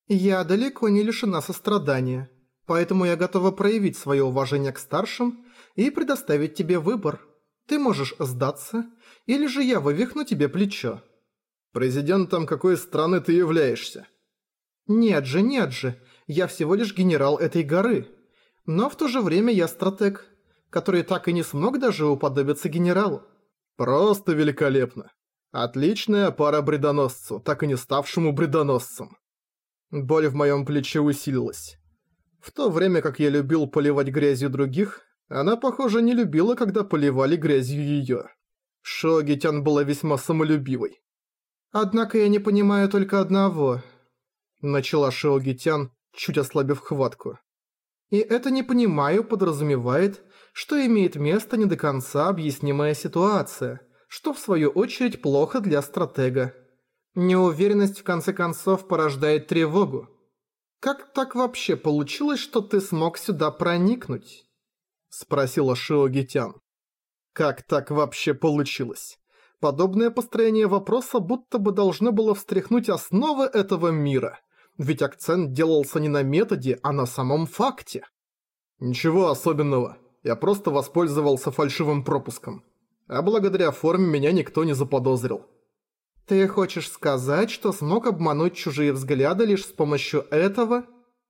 Я далеко не лишена сострадания, поэтому я готова проявить свое уважение к старшим и предоставить тебе выбор. Ты можешь сдаться, или же я вывихну тебе плечо. Президентом какой страны ты являешься? Нет же, я всего лишь генерал этой горы. Но в то же время я стратег, который так и не смог даже уподобиться генералу. Просто великолепно. Отличная пара бредоносцу, так и не ставшему бредоносцем. Боль в моем плече усилилась. В то время как я любил поливать грязью других, она, похоже, не любила, когда поливали грязью её. Шоугитян была весьма самолюбивой. «Однако я не понимаю только одного», — начала Шоугитян, чуть ослабив хватку. «И это «не понимаю» подразумевает, что имеет место не до конца объяснимая ситуация, что в свою очередь плохо для стратега. Неуверенность в конце концов порождает тревогу. Как так вообще получилось, что ты смог сюда проникнуть?» — спросила Шиогитян. Как так вообще получилось? Подобное построение вопроса будто бы должно было встряхнуть основы этого мира, ведь акцент делался не на методе, а на самом факте. Ничего особенного, я просто воспользовался фальшивым пропуском. А благодаря форме меня никто не заподозрил. «Ты хочешь сказать, что смог обмануть чужие взгляды лишь с помощью этого?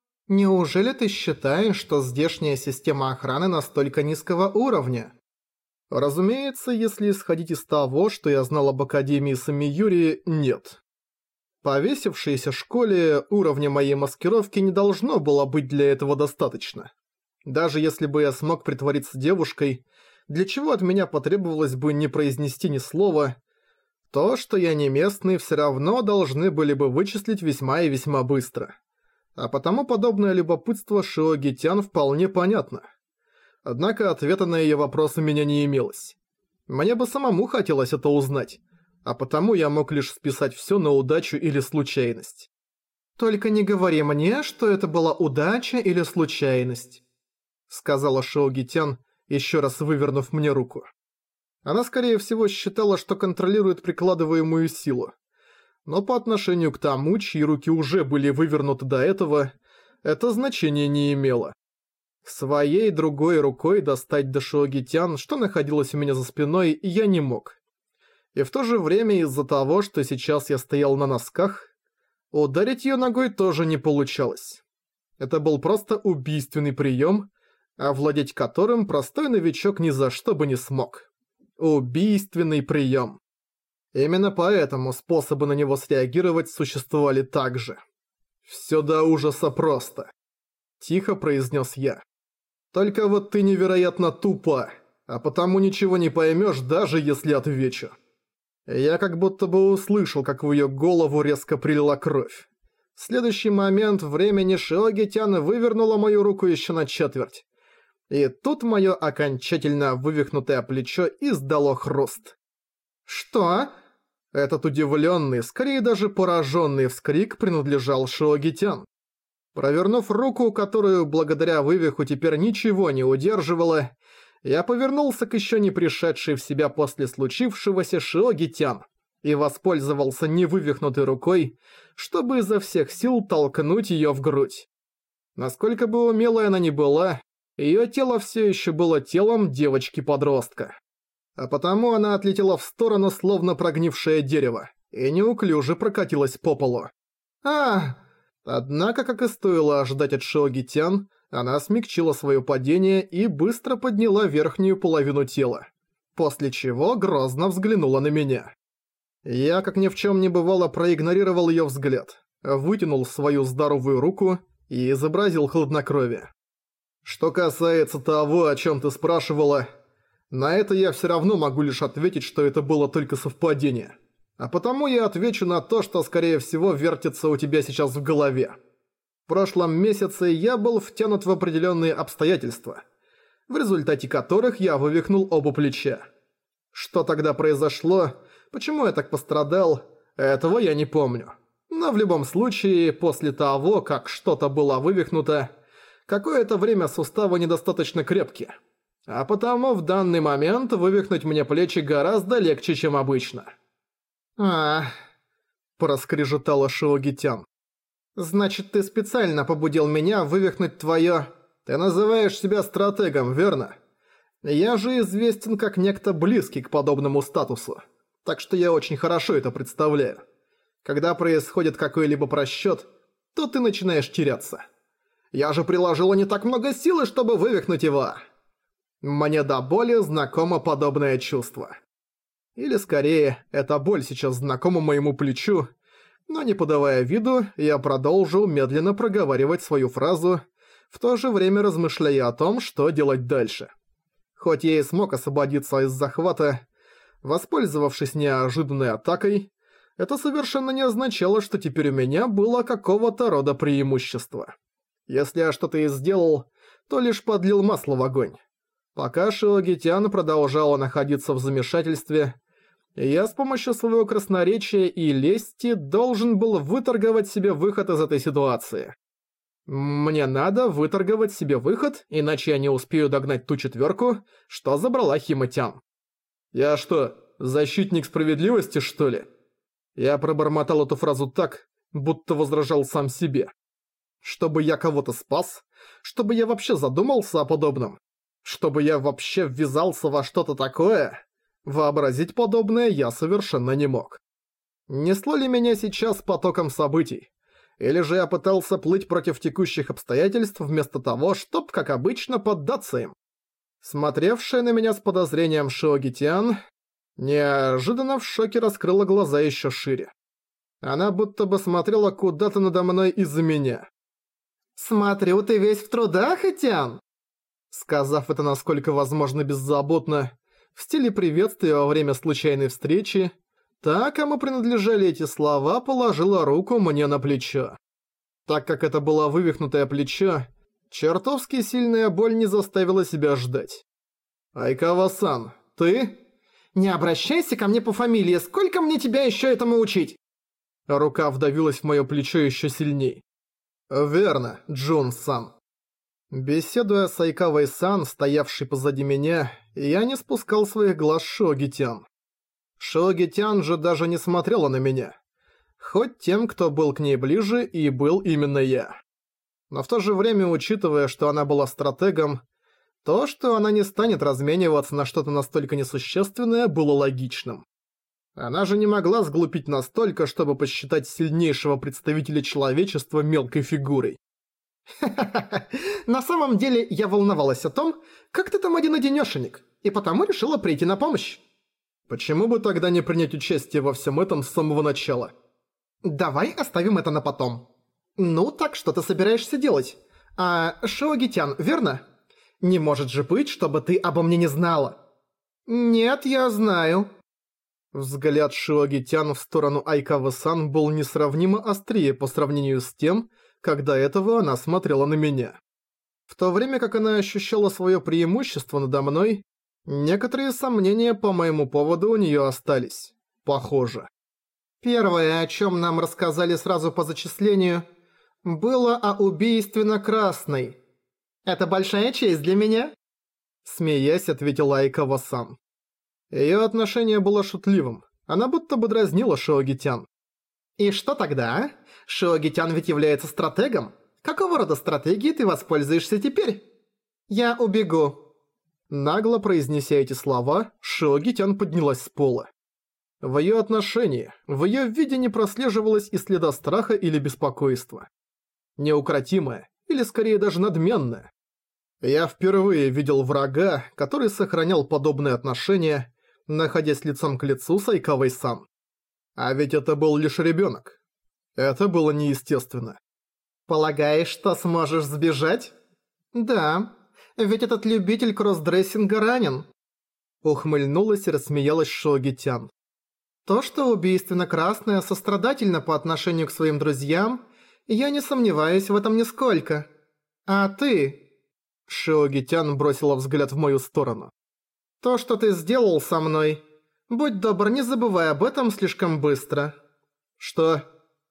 Неужели ты считаешь, что здешняя система охраны настолько низкого уровня?» Разумеется, если исходить из того, что я знал об Академии Самиюри, нет. Повесившейся школе уровня моей маскировки не должно было быть для этого достаточно. Даже если бы я смог притвориться девушкой, для чего от меня потребовалось бы не произнести ни слова, то, что я не местный, все равно должны были бы вычислить весьма и весьма быстро. А потому подобное любопытство Шиогитян вполне понятно. Однако ответа на её вопрос у меня не имелось. Мне бы самому хотелось это узнать, а потому я мог лишь списать всё на удачу или случайность. «Только не говори мне, что это была удача или случайность», — сказала Шиогитян, ещё раз вывернув мне руку. Она, скорее всего, считала, что контролирует прикладываемую силу. Но по отношению к тому, чьи руки уже были вывернуты до этого, это значения не имело. Своей другой рукой достать до Шиогитян, что находилось у меня за спиной, я не мог. И в то же время из-за того, что сейчас я стоял на носках, ударить её ногой тоже не получалось. Это был просто убийственный приём, овладеть которым простой новичок ни за что бы не смог. Убийственный приём. Именно поэтому способы на него среагировать существовали также. «Всё до ужаса просто», — тихо произнес я. «Только вот ты невероятно тупа, а потому ничего не поймёшь, даже если отвечу». Я как будто бы услышал, как в её голову резко прилила кровь. В следующий момент времени Шиогитян вывернула мою руку ещё на четверть. И тут моё окончательно вывихнутое плечо издало хруст. «Что?» Этот удивлённый, скорее даже поражённый вскрик принадлежал Шиогитян. Провернув руку, которую благодаря вывиху теперь ничего не удерживало, я повернулся к ещё не пришедшей в себя после случившегося Шиогитян и воспользовался невывихнутой рукой, чтобы изо всех сил толкнуть её в грудь. Насколько бы умелой она ни была, её тело всё ещё было телом девочки-подростка. А потому она отлетела в сторону, словно прогнившее дерево, и неуклюже прокатилась по полу. «А!» Однако, как и стоило ожидать от Шиогитян, она смягчила своё падение и быстро подняла верхнюю половину тела, после чего грозно взглянула на меня. Я, как ни в чём не бывало, проигнорировал её взгляд, вытянул свою здоровую руку и изобразил хладнокровие. «Что касается того, о чём ты спрашивала, на это я всё равно могу лишь ответить, что это было только совпадение. А потому я отвечу на то, что, скорее всего, вертится у тебя сейчас в голове. В прошлом месяце я был втянут в определённые обстоятельства, в результате которых я вывихнул оба плеча. Что тогда произошло, почему я так пострадал, этого я не помню. Но в любом случае, после того, как что-то было вывихнуто, какое-то время суставы недостаточно крепкие. А потому в данный момент вывихнуть мне плечи гораздо легче, чем обычно». «Ах», – проскрежетала Шиогитян. Значит, ты специально побудил меня вывихнуть твоё... Ты называешь себя стратегом, верно? Я же известен как некто близкий к подобному статусу. Так что я очень хорошо это представляю. Когда происходит какой-либо просчёт, то ты начинаешь теряться. Я же приложила не так много силы, чтобы вывихнуть его. Мне до боли знакомо подобное чувство. Или скорее, эта боль сейчас знакома моему плечу, но не подавая виду, я продолжил медленно проговаривать свою фразу, в то же время размышляя о том, что делать дальше. Хоть я и смог освободиться из захвата, воспользовавшись неожиданной атакой, это совершенно не означало, что теперь у меня было какого-то рода преимущество. Если я что-то и сделал, то лишь подлил масло в огонь. Пока Шиогетян продолжала находиться в замешательстве, я с помощью своего красноречия и лести должен был выторговать себе выход из этой ситуации. Мне надо выторговать себе выход, иначе я не успею догнать ту четверку, что забрала Хима-тян. Я что, защитник справедливости, что ли? Я пробормотал эту фразу так, будто возражал сам себе. Чтобы я кого-то спас? Чтобы я вообще задумался о подобном? Чтобы я вообще ввязался во что-то такое? Вообразить подобное я совершенно не мог. Несло ли меня сейчас потоком событий? Или же я пытался плыть против текущих обстоятельств вместо того, чтоб, как обычно, поддаться им? Смотревшая на меня с подозрением Шиогетян неожиданно в шоке раскрыла глаза еще шире. Она будто бы смотрела куда-то надо мной из-за меня. «Смотрю, ты весь в трудах, Этян!» Сказав это насколько возможно беззаботно, в стиле приветствия во время случайной встречи, та, кому принадлежали эти слова, положила руку мне на плечо. Так как это было вывихнутое плечо, чертовски сильная боль не заставила себя ждать. «Айкава-сан, ты?» «Не обращайся ко мне по фамилии, сколько мне тебя еще этому учить?» Рука вдавилась в моё плечо еще сильней. «Верно, Джун-сан». Беседуя с Айкавой-сан, стоявшей позади меня, я не спускал своих глаз Шиогетян. Шиогетян же даже не смотрела на меня. Хоть тем, кто был к ней ближе, и был именно я. Но в то же время, учитывая, что она была стратегом, то, что она не станет размениваться на что-то настолько несущественное, было логичным. Она же не могла сглупить настолько, чтобы посчитать сильнейшего представителя человечества мелкой фигурой. «Ха-ха-ха, на самом деле я волновалась о том, как ты там один-одинёшенек, и потому решила прийти на помощь». «Почему бы тогда не принять участие во всем этом с самого начала?» «Давай оставим это на потом. Ну, так что ты собираешься делать? Шиогетян, верно? Не может же быть, чтобы ты обо мне не знала». «Нет, я знаю». Взгляд Шиогетян в сторону Айкавы-сан был несравнимо острее по сравнению с тем, когда этого она смотрела на меня. В то время как она ощущала свое преимущество надо мной, некоторые сомнения по моему поводу у нее остались. Похоже. Первое, о чем нам рассказали сразу по зачислению, было о убийстве на Красной. «Это большая честь для меня?» Смеясь, ответила Айкава-сан. Её отношение было шутливым. Она будто бы дразнила Шиогетян. «И что тогда? Шиогетян ведь является стратегом. Какого рода стратегией ты воспользуешься теперь?» «Я убегу». Нагло произнеся эти слова, Шиогетян поднялась с пола. В её отношении, в её виде не прослеживалось и следа страха или беспокойства. Неукротимое, или скорее даже надменное. Я впервые видел врага, который сохранял подобные отношения, находясь лицом к лицу с Айкавой-сан. А ведь это был лишь ребёнок. Это было неестественно. «Полагаешь, что сможешь сбежать?» «Да, ведь этот любитель кроссдрессинга ранен». Ухмыльнулась и рассмеялась Шиогетян. «То, что убийственно-красная сострадательна по отношению к своим друзьям, я не сомневаюсь в этом нисколько. А ты...» Шиогетян бросила взгляд в мою сторону. «То, что ты сделал со мной, будь добр, не забывай об этом слишком быстро». «Что?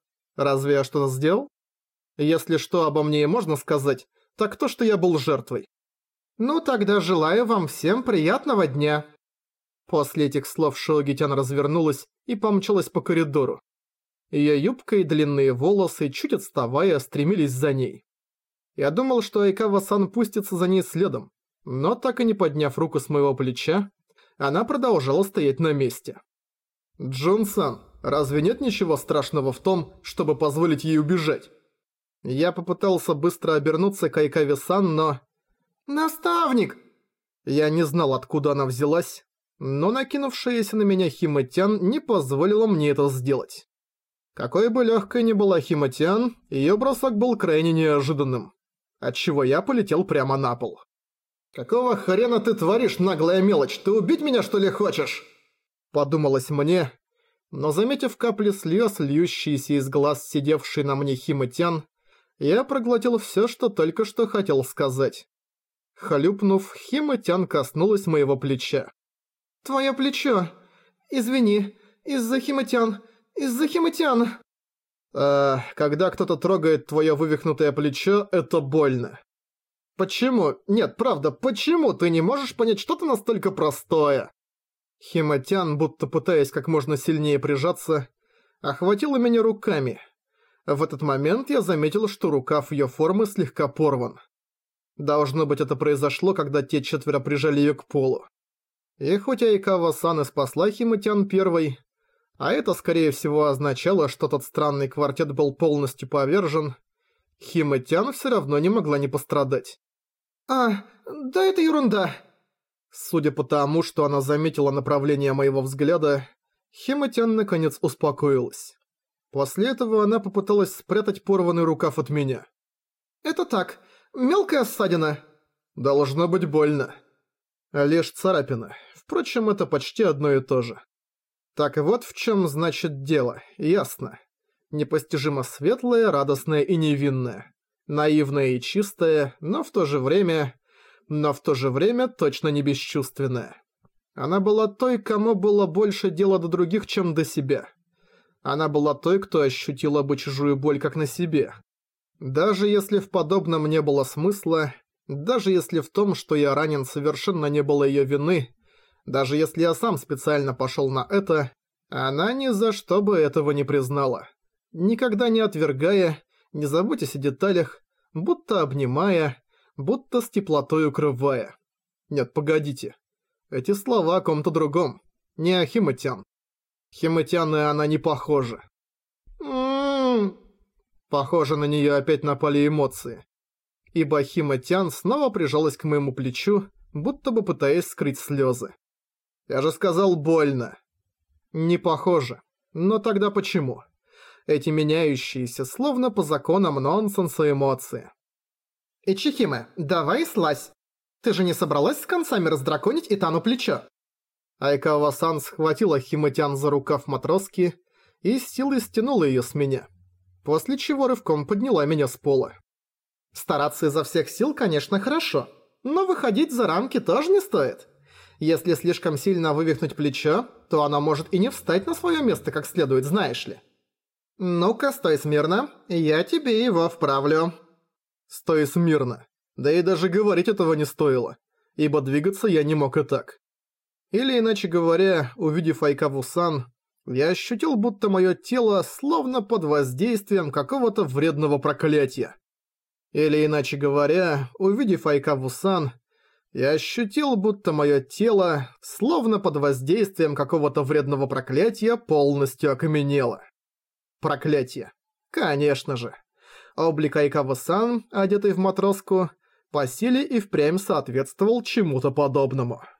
Разве я что-то сделал? Если что обо мне и можно сказать, так то, что я был жертвой». «Ну тогда желаю вам всем приятного дня». После этих слов Шиогетян развернулась и помчалась по коридору. Её юбка и длинные волосы, чуть отставая, стремились за ней. Я думал, что Айкава-сан пустится за ней следом, но так и не подняв руку с моего плеча, она продолжала стоять на месте. «Джун-сан, разве нет ничего страшного в том, чтобы позволить ей убежать?» Я попытался быстро обернуться к Айкаве-сан, но... «Наставник!» Я не знал, откуда она взялась, но накинувшаяся на меня Хима-тян не позволила мне это сделать. Какой бы легкой ни была Хима-тян, её бросок был крайне неожиданным, отчего я полетел прямо на пол. «Какого хрена ты творишь, наглая мелочь? Ты убить меня, что ли, хочешь?» Подумалось мне, но заметив капли слёз, льющиеся из глаз сидевшей на мне Хима-тян, я проглотил всё, что только что хотел сказать. Хлюпнув, Хима-тян коснулась моего плеча. «Твоё плечо! Извини, из-за Хима-тян! Из-за Хима-тян!» Когда кто-то трогает твоё вывихнутое плечо, это больно. Почему? Нет, правда, почему ты не можешь понять что-то настолько простое? Хима-тян, будто пытаясь как можно сильнее прижаться, охватила меня руками. В этот момент я заметил, что рукав её формы слегка порван. Должно быть, это произошло, когда те четверо прижали её к полу. И хоть Айкава-сан и спасла Хима-тян первой, а это, скорее всего, означало, что тот странный квартет был полностью повержен, Хима-тян всё равно не могла не пострадать. Да это ерунда. Судя по тому, что она заметила направление моего взгляда, Хима-тян наконец успокоилась. После этого она попыталась спрятать порванный рукав от меня. «Это так, мелкая ссадина». «Должно быть больно». Лишь царапина. Впрочем, это почти одно и то же. Так вот в чем значит дело, ясно. Непостижимо светлое, радостное и невинное. Наивное и чистое, но в то же время точно не бесчувственное. Она была той, кому было больше дела до других, чем до себя. Она была той, кто ощутила бы чужую боль как на себе. Даже если в подобном не было смысла, даже если в том, что я ранен, совершенно не было её вины, даже если я сам специально пошёл на это, она ни за что бы этого не признала. Никогда не отвергая, не заботясь о деталях, будто обнимая, будто с теплотой укрывая. Нет, погодите. Эти слова о ком-то другом, не о Хима-тян. Хима-тян и она не похожи. Похоже, на неё опять напали эмоции. Ибо Хима-тян снова прижалась к моему плечу, будто бы пытаясь скрыть слёзы. Я же сказал больно. Не похоже. Но тогда почему? Эти меняющиеся, словно по законам нонсенса эмоции. «Ичихиме, давай слазь. Ты же не собралась с концами раздраконить Итану плечо?» Айкава-сан схватила Хима-тян за рукав матроски и с силой стянула её с меня, после чего рывком подняла меня с пола. «Стараться изо всех сил, конечно, хорошо, но выходить за рамки тоже не стоит. Если слишком сильно вывихнуть плечо, то оно может и не встать на своё место как следует, знаешь ли. Ну-ка, стой смирно, я тебе его вправлю». Стой смирно. Да и даже говорить этого не стоило, ибо двигаться я не мог и так. Или иначе говоря, увидев Айкаву-сан, я ощутил, будто моё тело словно под воздействием какого-то вредного проклятия. Или иначе говоря, увидев Айкаву-сан, я ощутил, будто моё тело, словно под воздействием какого-то вредного проклятия, полностью окаменело. Проклятие. Конечно же. Облик Айкава-сан, одетый в матроску, по силе и впрямь соответствовал чему-то подобному.